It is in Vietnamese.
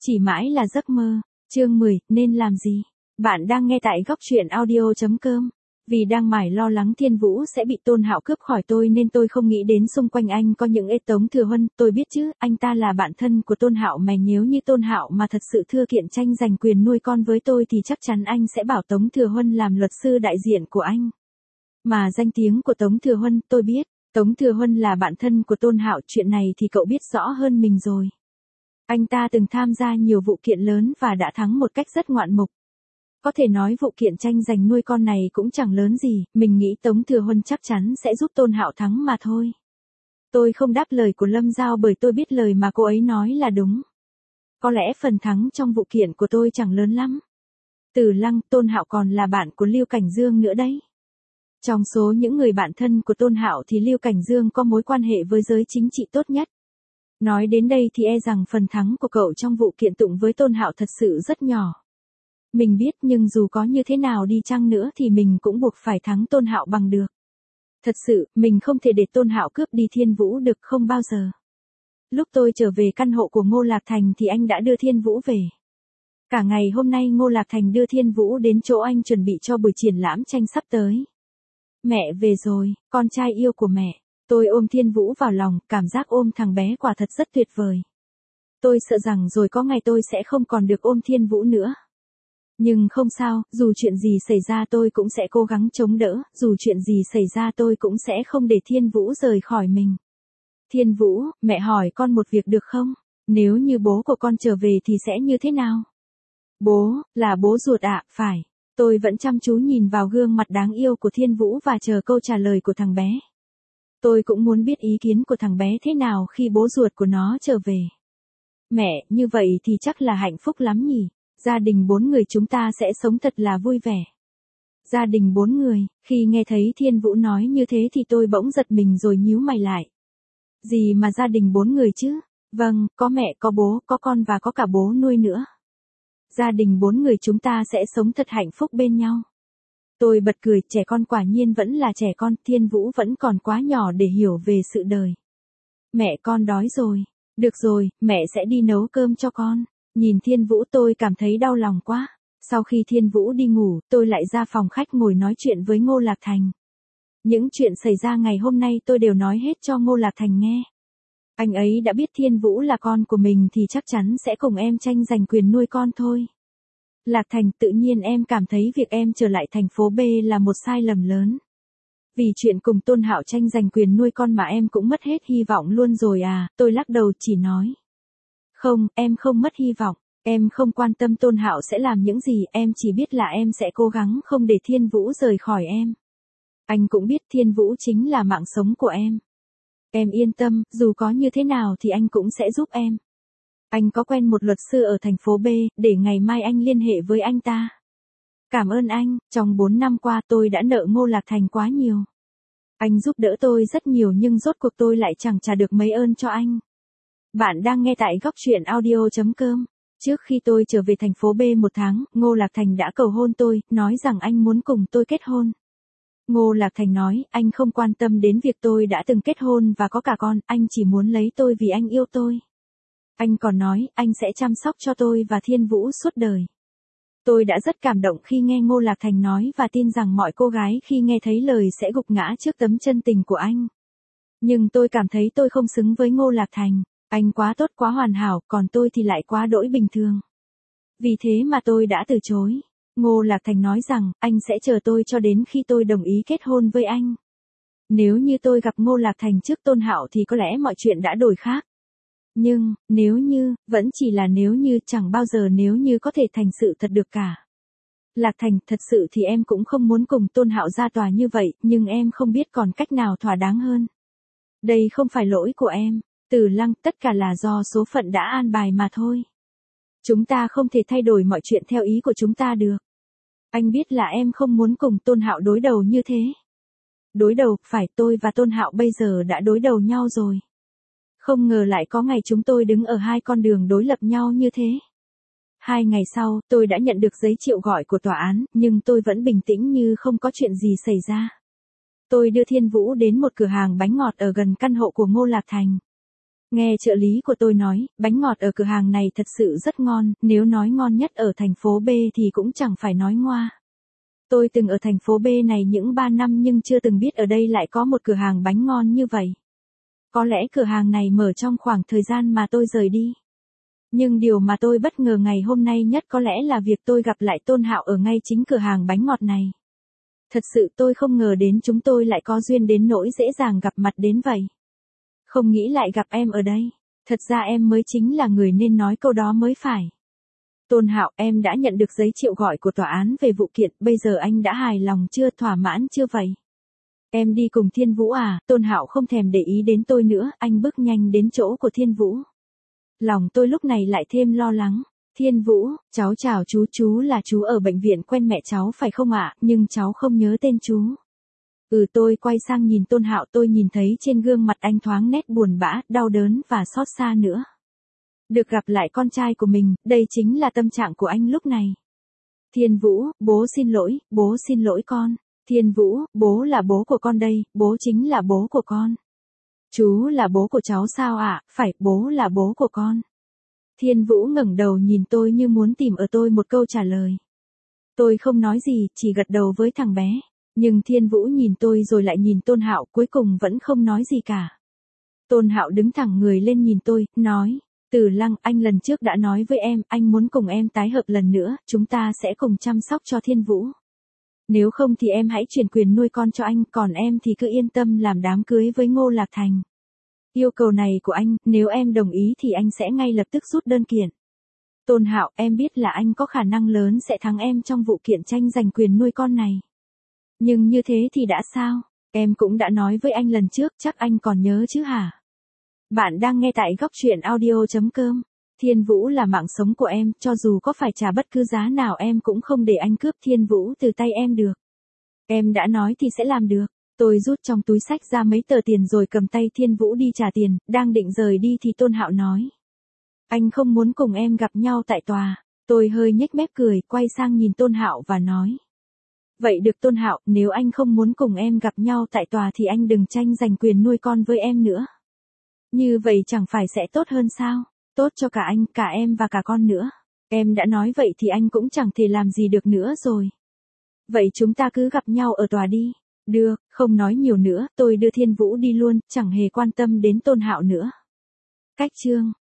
Chỉ mãi là giấc mơ. Chương 10, nên làm gì? Bạn đang nghe tại góc truyện audio.com. Vì đang mải lo lắng Thiên Vũ sẽ bị Tôn Hạo cướp khỏi tôi nên tôi không nghĩ đến xung quanh anh có những Tống Thừa Huân, tôi biết chứ, anh ta là bạn thân của Tôn Hạo mà nếu như Tôn Hạo mà thật sự thưa kiện tranh giành quyền nuôi con với tôi thì chắc chắn anh sẽ bảo Tống Thừa Huân làm luật sư đại diện của anh. Mà danh tiếng của Tống Thừa Huân, tôi biết, Tống Thừa Huân là bạn thân của Tôn Hạo, chuyện này thì cậu biết rõ hơn mình rồi. Anh ta từng tham gia nhiều vụ kiện lớn và đã thắng một cách rất ngoạn mục. Có thể nói vụ kiện tranh giành nuôi con này cũng chẳng lớn gì, mình nghĩ Tống Thừa Huân chắc chắn sẽ giúp Tôn Hạo thắng mà thôi. Tôi không đáp lời của Lâm Giao bởi tôi biết lời mà cô ấy nói là đúng. Có lẽ phần thắng trong vụ kiện của tôi chẳng lớn lắm. Từ Lăng, Tôn Hạo còn là bạn của Lưu Cảnh Dương nữa đấy. Trong số những người bạn thân của Tôn Hạo thì Lưu Cảnh Dương có mối quan hệ với giới chính trị tốt nhất. Nói đến đây thì e rằng phần thắng của cậu trong vụ kiện tụng với Tôn Hạo thật sự rất nhỏ. Mình biết nhưng dù có như thế nào đi chăng nữa thì mình cũng buộc phải thắng Tôn Hạo bằng được. Thật sự, mình không thể để Tôn Hạo cướp đi Thiên Vũ được, không bao giờ. Lúc tôi trở về căn hộ của Ngô Lạc Thành thì anh đã đưa Thiên Vũ về. Cả ngày hôm nay Ngô Lạc Thành đưa Thiên Vũ đến chỗ anh chuẩn bị cho buổi triển lãm tranh sắp tới. Mẹ về rồi, con trai yêu của mẹ. Tôi ôm Thiên Vũ vào lòng, cảm giác ôm thằng bé quả thật rất tuyệt vời. Tôi sợ rằng rồi có ngày tôi sẽ không còn được ôm Thiên Vũ nữa. Nhưng không sao, dù chuyện gì xảy ra tôi cũng sẽ cố gắng chống đỡ, dù chuyện gì xảy ra tôi cũng sẽ không để Thiên Vũ rời khỏi mình. Thiên Vũ, mẹ hỏi con một việc được không? Nếu như bố của con trở về thì sẽ như thế nào? Bố, là bố ruột ạ, phải. Tôi vẫn chăm chú nhìn vào gương mặt đáng yêu của Thiên Vũ và chờ câu trả lời của thằng bé. Tôi cũng muốn biết ý kiến của thằng bé thế nào khi bố ruột của nó trở về. Mẹ, như vậy thì chắc là hạnh phúc lắm nhỉ? Gia đình 4 người chúng ta sẽ sống thật là vui vẻ. Gia đình 4 người, khi nghe thấy Thiên Vũ nói như thế thì tôi bỗng giật mình rồi nhíu mày lại. Gì mà gia đình 4 người chứ? Vâng, có mẹ, có bố, có con và có cả bố nuôi nữa. Gia đình 4 người chúng ta sẽ sống thật hạnh phúc bên nhau. Tôi bật cười, trẻ con quả nhiên vẫn là trẻ con, Thiên Vũ vẫn còn quá nhỏ để hiểu về sự đời. Mẹ con đói rồi. Được rồi, mẹ sẽ đi nấu cơm cho con. Nhìn Thiên Vũ tôi cảm thấy đau lòng quá. Sau khi Thiên Vũ đi ngủ, tôi lại ra phòng khách ngồi nói chuyện với Ngô Lạc Thành. Những chuyện xảy ra ngày hôm nay tôi đều nói hết cho Ngô Lạc Thành nghe. Anh ấy đã biết Thiên Vũ là con của mình thì chắc chắn sẽ cùng em tranh giành quyền nuôi con thôi. Lạc Thành, tự nhiên em cảm thấy việc em trở lại thành phố B là một sai lầm lớn. Vì chuyện cùng Tôn Hạo tranh giành quyền nuôi con mà em cũng mất hết hy vọng luôn rồi à, tôi lắc đầu chỉ nói. Không, em không mất hy vọng, em không quan tâm Tôn Hạo sẽ làm những gì, em chỉ biết là em sẽ cố gắng không để Thiên Vũ rời khỏi em. Anh cũng biết Thiên Vũ chính là mạng sống của em. Em yên tâm, dù có như thế nào thì anh cũng sẽ giúp em. Anh có quen một luật sư ở thành phố B, để ngày mai anh liên hệ với anh ta. Cảm ơn anh, trong 4 năm qua tôi đã nợ Ngô Lạc Thành quá nhiều. Anh giúp đỡ tôi rất nhiều nhưng rốt cuộc tôi lại chẳng trả được mấy ơn cho anh. Bạn đang nghe tại góc truyện audio.com. Trước khi tôi trở về thành phố B 1 tháng, Ngô Lạc Thành đã cầu hôn tôi, nói rằng anh muốn cùng tôi kết hôn. Ngô Lạc Thành nói, anh không quan tâm đến việc tôi đã từng kết hôn và có cả con, anh chỉ muốn lấy tôi vì anh yêu tôi. Anh còn nói, anh sẽ chăm sóc cho tôi và Thiên Vũ suốt đời. Tôi đã rất cảm động khi nghe Ngô Lạc Thành nói và tin rằng mọi cô gái khi nghe thấy lời sẽ gục ngã trước tấm chân tình của anh. Nhưng tôi cảm thấy tôi không xứng với Ngô Lạc Thành. Anh quá tốt quá hoàn hảo, còn tôi thì lại quá đỗi bình thường. Vì thế mà tôi đã từ chối. Ngô Lạc Thành nói rằng, anh sẽ chờ tôi cho đến khi tôi đồng ý kết hôn với anh. Nếu như tôi gặp Ngô Lạc Thành trước Tôn Hạo thì có lẽ mọi chuyện đã đổi khác. Nhưng, nếu như, vẫn chỉ là nếu như, chẳng bao giờ nếu như có thể thành sự thật được cả. Lạc Thành, thật sự thì em cũng không muốn cùng Tôn Hạo ra tòa như vậy, nhưng em không biết còn cách nào thỏa đáng hơn. Đây không phải lỗi của em. Từ Lăng, tất cả là do số phận đã an bài mà thôi. Chúng ta không thể thay đổi mọi chuyện theo ý của chúng ta được. Anh biết là em không muốn cùng Tôn Hạo đối đầu như thế. Đối đầu, phải, tôi và Tôn Hạo bây giờ đã đối đầu nhau rồi. Không ngờ lại có ngày chúng tôi đứng ở hai con đường đối lập nhau như thế. 2 ngày sau, tôi đã nhận được giấy triệu gọi của tòa án, nhưng tôi vẫn bình tĩnh như không có chuyện gì xảy ra. Tôi đưa Thiên Vũ đến một cửa hàng bánh ngọt ở gần căn hộ của Ngô Lạc Thành. Nghe trợ lý của tôi nói, bánh ngọt ở cửa hàng này thật sự rất ngon, nếu nói ngon nhất ở thành phố B thì cũng chẳng phải nói ngoa. Tôi từng ở thành phố B này những 3 năm nhưng chưa từng biết ở đây lại có một cửa hàng bánh ngon như vậy. Có lẽ cửa hàng này mở trong khoảng thời gian mà tôi rời đi. Nhưng điều mà tôi bất ngờ ngày hôm nay nhất có lẽ là việc tôi gặp lại Tôn Hạo ở ngay chính cửa hàng bánh ngọt này. Thật sự tôi không ngờ đến chúng tôi lại có duyên đến nỗi dễ dàng gặp mặt đến vậy. Không nghĩ lại gặp em ở đây. Thật ra em mới chính là người nên nói câu đó mới phải. Tôn Hạo, em đã nhận được giấy triệu gọi của tòa án về vụ kiện, bây giờ anh đã hài lòng chưa, thỏa mãn chưa vậy? Em đi cùng Thiên Vũ à? Tôn Hạo không thèm để ý đến tôi nữa, anh bước nhanh đến chỗ của Thiên Vũ. Lòng tôi lúc này lại thêm lo lắng. Thiên Vũ, cháu chào chú là chú ở bệnh viện quen mẹ cháu phải không ạ? Nhưng cháu không nhớ tên chú. Tôi quay sang nhìn Tôn Hạo, tôi nhìn thấy trên gương mặt anh thoáng nét buồn bã, đau đớn và xót xa nữa. Được gặp lại con trai của mình, đây chính là tâm trạng của anh lúc này. Thiên Vũ, bố xin lỗi con. Thiên Vũ, bố là bố của con đây, bố chính là bố của con. Chú là bố của cháu sao ạ? Phải, bố là bố của con. Thiên Vũ ngẩng đầu nhìn tôi như muốn tìm ở tôi một câu trả lời. Tôi không nói gì, chỉ gật đầu với thằng bé. Nhưng Thiên Vũ nhìn tôi rồi lại nhìn Tôn Hạo, cuối cùng vẫn không nói gì cả. Tôn Hạo đứng thẳng người lên nhìn tôi, nói. Tử Lăng, anh lần trước đã nói với em, anh muốn cùng em tái hợp lần nữa, chúng ta sẽ cùng chăm sóc cho Thiên Vũ. Nếu không thì em hãy chuyển quyền nuôi con cho anh, còn em thì cứ yên tâm làm đám cưới với Ngô Lạc Thành. Yêu cầu này của anh, nếu em đồng ý thì anh sẽ ngay lập tức rút đơn kiện. Tôn Hạo, em biết là anh có khả năng lớn sẽ thắng em trong vụ kiện tranh giành quyền nuôi con này. Nhưng như thế thì đã sao? Em cũng đã nói với anh lần trước, chắc anh còn nhớ chứ hả? Bạn đang nghe tại góc truyện audio.com. Thiên Vũ là mạng sống của em, cho dù có phải trả bất cứ giá nào em cũng không để anh cướp Thiên Vũ từ tay em được. Em đã nói thì sẽ làm được. Tôi rút trong túi xách ra mấy tờ tiền rồi cầm tay Thiên Vũ đi trả tiền, đang định rời đi thì Tôn Hạo nói. Anh không muốn cùng em gặp nhau tại tòa. Tôi hơi nhếch mép cười, quay sang nhìn Tôn Hạo và nói. Vậy được Tôn Hạo, nếu anh không muốn cùng em gặp nhau tại tòa thì anh đừng tranh giành quyền nuôi con với em nữa. Như vậy chẳng phải sẽ tốt hơn sao? Tốt cho cả anh, cả em và cả con nữa. Em đã nói vậy thì anh cũng chẳng thể làm gì được nữa rồi. Vậy chúng ta cứ gặp nhau ở tòa đi. Được, không nói nhiều nữa, tôi đưa Thiên Vũ đi luôn, chẳng hề quan tâm đến Tôn Hạo nữa. Cách chương